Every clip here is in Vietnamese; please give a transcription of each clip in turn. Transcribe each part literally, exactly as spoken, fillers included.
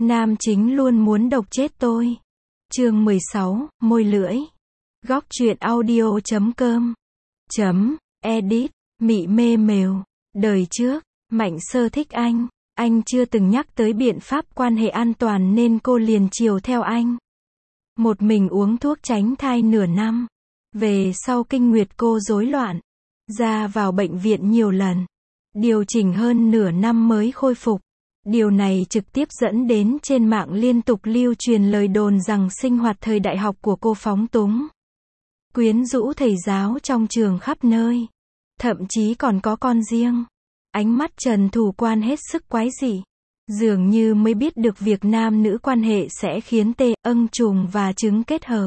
Nam chính luôn muốn độc chết tôi. Chương mười sáu, môi lưỡi. Góc truyện audio chấm com chấm edit. Mị mê mều. Đời trước, Mạnh Sơ thích anh. Anh chưa từng nhắc tới biện pháp quan hệ an toàn nên cô liền chiều theo anh. Một mình uống thuốc tránh thai nửa năm. Về sau kinh nguyệt cô rối loạn. Ra vào bệnh viện nhiều lần. Điều chỉnh hơn nửa năm mới khôi phục. Điều này trực tiếp dẫn đến trên mạng liên tục lưu truyền lời đồn rằng sinh hoạt thời đại học của cô phóng túng, quyến rũ thầy giáo trong trường khắp nơi. Thậm chí còn có con riêng. Ánh mắt Trần Thủ Quan hết sức quái dị. Dường như mới biết được việc nam nữ quan hệ sẽ khiến tê, âng trùng và trứng kết hợp.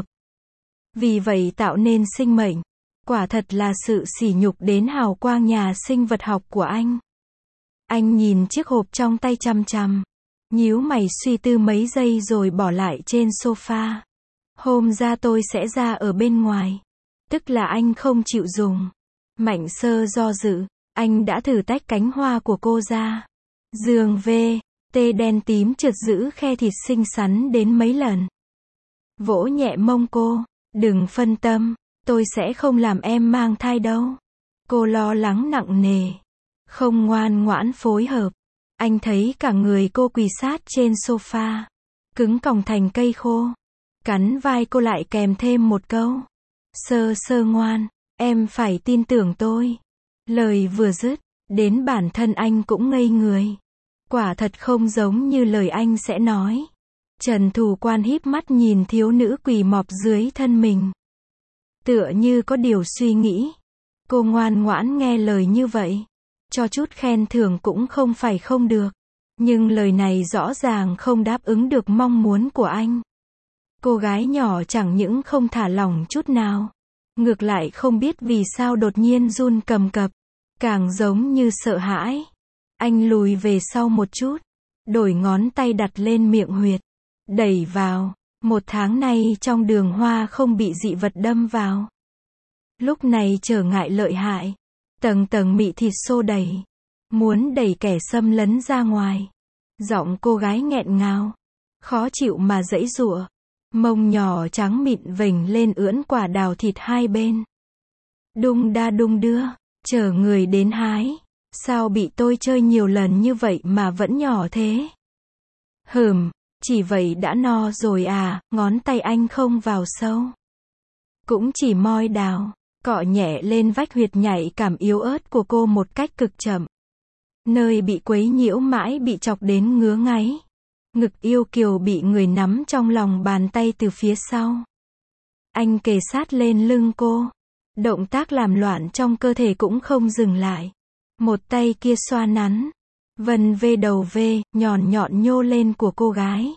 Vì vậy tạo nên sinh mệnh. Quả thật là sự sỉ nhục đến hào quang nhà sinh vật học của anh. Anh nhìn chiếc hộp trong tay chằm chằm. Nhíu mày suy tư mấy giây rồi bỏ lại trên sofa. Hôm ra tôi sẽ ra ở bên ngoài. Tức là anh không chịu dùng. Mạnh Sơ do dự. Anh đã thử tách cánh hoa của cô ra. Giường V, tê đen tím trượt giữ khe thịt xinh xắn đến mấy lần. Vỗ nhẹ mông cô. Đừng phân tâm. Tôi sẽ không làm em mang thai đâu. Cô lo lắng nặng nề. Không ngoan ngoãn phối hợp. Anh thấy cả người cô quỳ sát trên sofa. Cứng còng thành cây khô. Cắn vai cô lại kèm thêm một câu. Sơ sơ ngoan. Em phải tin tưởng tôi. Lời vừa dứt. Đến bản thân anh cũng ngây người. Quả thật không giống như lời anh sẽ nói. Trần Thủ Quan híp mắt nhìn thiếu nữ quỳ mọp dưới thân mình. Tựa như có điều suy nghĩ. Cô ngoan ngoãn nghe lời như vậy. Cho chút khen thưởng cũng không phải không được. Nhưng lời này rõ ràng không đáp ứng được mong muốn của anh. Cô gái nhỏ chẳng những không thả lỏng chút nào. Ngược lại không biết vì sao đột nhiên run cầm cập. Càng giống như sợ hãi. Anh lùi về sau một chút. Đổi ngón tay đặt lên miệng huyệt. Đẩy vào. Một tháng nay trong đường hoa không bị dị vật đâm vào. Lúc này trở ngại lợi hại. Tầng tầng mị thịt xô đẩy. Muốn đẩy kẻ xâm lấn ra ngoài. Giọng cô gái nghẹn ngào. Khó chịu mà giãy giụa. Mông nhỏ trắng mịn vểnh lên ưỡn quả đào thịt hai bên. Đung đa đung đưa. Chờ người đến hái. Sao bị tôi chơi nhiều lần như vậy mà vẫn nhỏ thế? Hừm, chỉ vậy đã no rồi à, ngón tay anh không vào sâu. Cũng chỉ moi đào. Cọ nhẹ lên vách huyệt nhạy cảm yếu ớt của cô một cách cực chậm. Nơi bị quấy nhiễu mãi bị chọc đến ngứa ngáy. Ngực yêu kiều bị người nắm trong lòng bàn tay từ phía sau. Anh kề sát lên lưng cô. Động tác làm loạn trong cơ thể cũng không dừng lại. Một tay kia xoa nắn. Vân vê đầu vê, nhọn nhọn nhô lên của cô gái.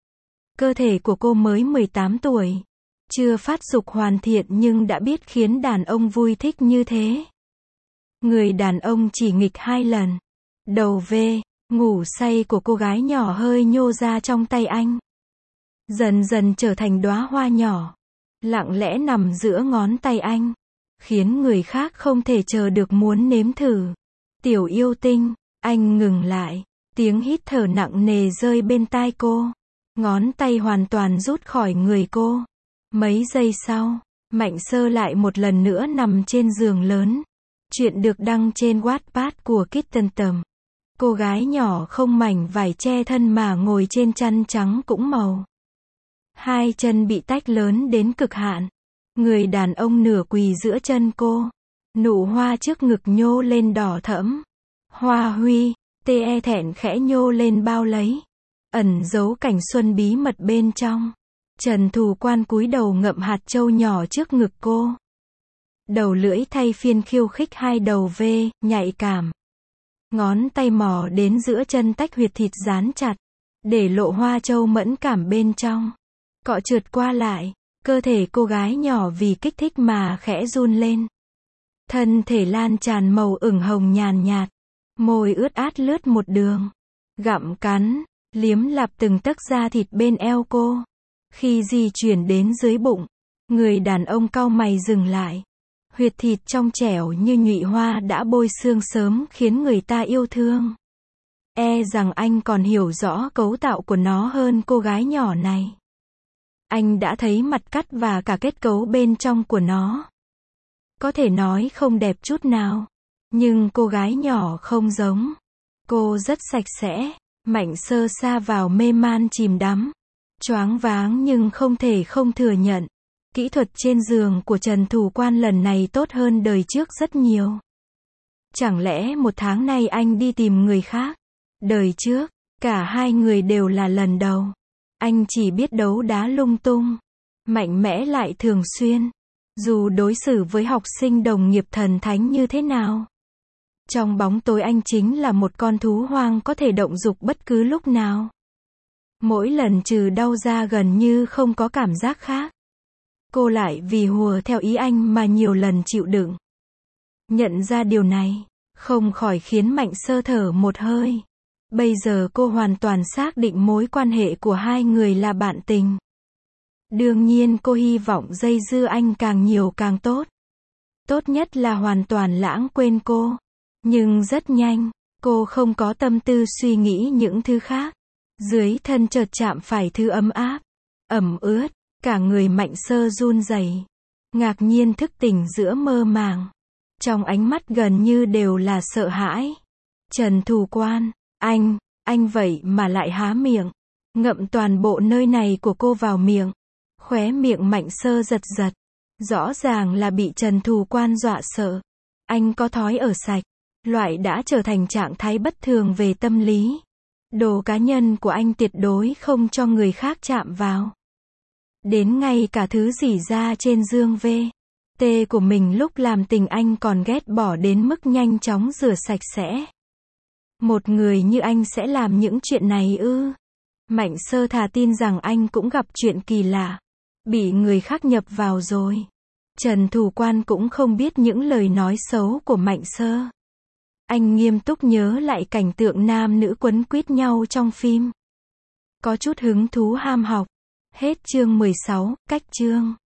Cơ thể của cô mới mười tám tuổi. Chưa phát dục hoàn thiện nhưng đã biết khiến đàn ông vui thích như thế. Người đàn ông chỉ nghịch hai lần. Đầu vê, ngủ say của cô gái nhỏ hơi nhô ra trong tay anh. Dần dần trở thành đóa hoa nhỏ. Lặng lẽ nằm giữa ngón tay anh. Khiến người khác không thể chờ được muốn nếm thử. Tiểu yêu tinh, anh ngừng lại. Tiếng hít thở nặng nề rơi bên tai cô. Ngón tay hoàn toàn rút khỏi người cô. Mấy giây sau, Mạnh Sơ lại một lần nữa nằm trên giường lớn. Chuyện được đăng trên Wattpad của Kitten Tầm. Cô gái nhỏ không mảnh vải che thân mà ngồi trên chăn trắng cũng màu. Hai chân bị tách lớn đến cực hạn. Người đàn ông nửa quỳ giữa chân cô. Nụ hoa trước ngực nhô lên đỏ thẫm. Hoa huy, tê e thẹn khẽ nhô lên bao lấy. Ẩn giấu cảnh xuân bí mật bên trong. Trần Thủ Quan cúi đầu ngậm hạt châu nhỏ trước ngực cô. Đầu lưỡi thay phiên khiêu khích hai đầu vê, nhạy cảm. Ngón tay mò đến giữa chân tách huyệt thịt dán chặt. Để lộ hoa châu mẫn cảm bên trong. Cọ trượt qua lại. Cơ thể cô gái nhỏ vì kích thích mà khẽ run lên. Thân thể lan tràn màu ửng hồng nhàn nhạt. Môi ướt át lướt một đường. Gặm cắn, liếm lạp từng tấc da thịt bên eo cô. Khi di chuyển đến dưới bụng, người đàn ông cau mày dừng lại. Huyệt thịt trong trẻo như nhụy hoa đã bôi xương sớm khiến người ta yêu thương. E rằng anh còn hiểu rõ cấu tạo của nó hơn cô gái nhỏ này. Anh đã thấy mặt cắt và cả kết cấu bên trong của nó. Có thể nói không đẹp chút nào. Nhưng cô gái nhỏ không giống. Cô rất sạch sẽ. Mạnh Sơ sa vào mê man chìm đắm. Choáng váng nhưng không thể không thừa nhận. Kỹ thuật trên giường của Trần Thủ Quan lần này tốt hơn đời trước rất nhiều. Chẳng lẽ một tháng nay anh đi tìm người khác? Đời trước, cả hai người đều là lần đầu. Anh chỉ biết đấu đá lung tung. Mạnh mẽ lại thường xuyên. Dù đối xử với học sinh đồng nghiệp thần thánh như thế nào. Trong bóng tối anh chính là một con thú hoang có thể động dục bất cứ lúc nào. Mỗi lần trừ đau ra gần như không có cảm giác khác. Cô lại vì hùa theo ý anh mà nhiều lần chịu đựng. Nhận ra điều này, không khỏi khiến Mạnh Sơ thở một hơi. Bây giờ cô hoàn toàn xác định mối quan hệ của hai người là bạn tình. Đương nhiên cô hy vọng dây dưa anh càng nhiều càng tốt. Tốt nhất là hoàn toàn lãng quên cô. Nhưng rất nhanh, cô không có tâm tư suy nghĩ những thứ khác. Dưới thân chợt chạm phải thứ ấm áp, ẩm ướt, cả người Mạnh Sơ run rẩy, ngạc nhiên thức tỉnh giữa mơ màng. Trong ánh mắt gần như đều là sợ hãi. Trần Thủ Quan, anh, anh vậy mà lại há miệng, ngậm toàn bộ nơi này của cô vào miệng. Khóe miệng Mạnh Sơ giật giật. Rõ ràng là bị Trần Thủ Quan dọa sợ. Anh có thói ở sạch. Loại đã trở thành trạng thái bất thường về tâm lý. Đồ cá nhân của anh tuyệt đối không cho người khác chạm vào. Đến ngay cả thứ rỉ ra trên dương vê tê của mình lúc làm tình anh còn ghét bỏ đến mức nhanh chóng rửa sạch sẽ. Một người như anh sẽ làm những chuyện này ư? Mạnh Sơ thà tin rằng anh cũng gặp chuyện kỳ lạ. Bị người khác nhập vào rồi. Trần Thủ Quan cũng không biết những lời nói xấu của Mạnh Sơ. Anh nghiêm túc nhớ lại cảnh tượng nam nữ quấn quýt nhau trong phim. Có chút hứng thú ham học. Hết chương mười sáu, cách chương.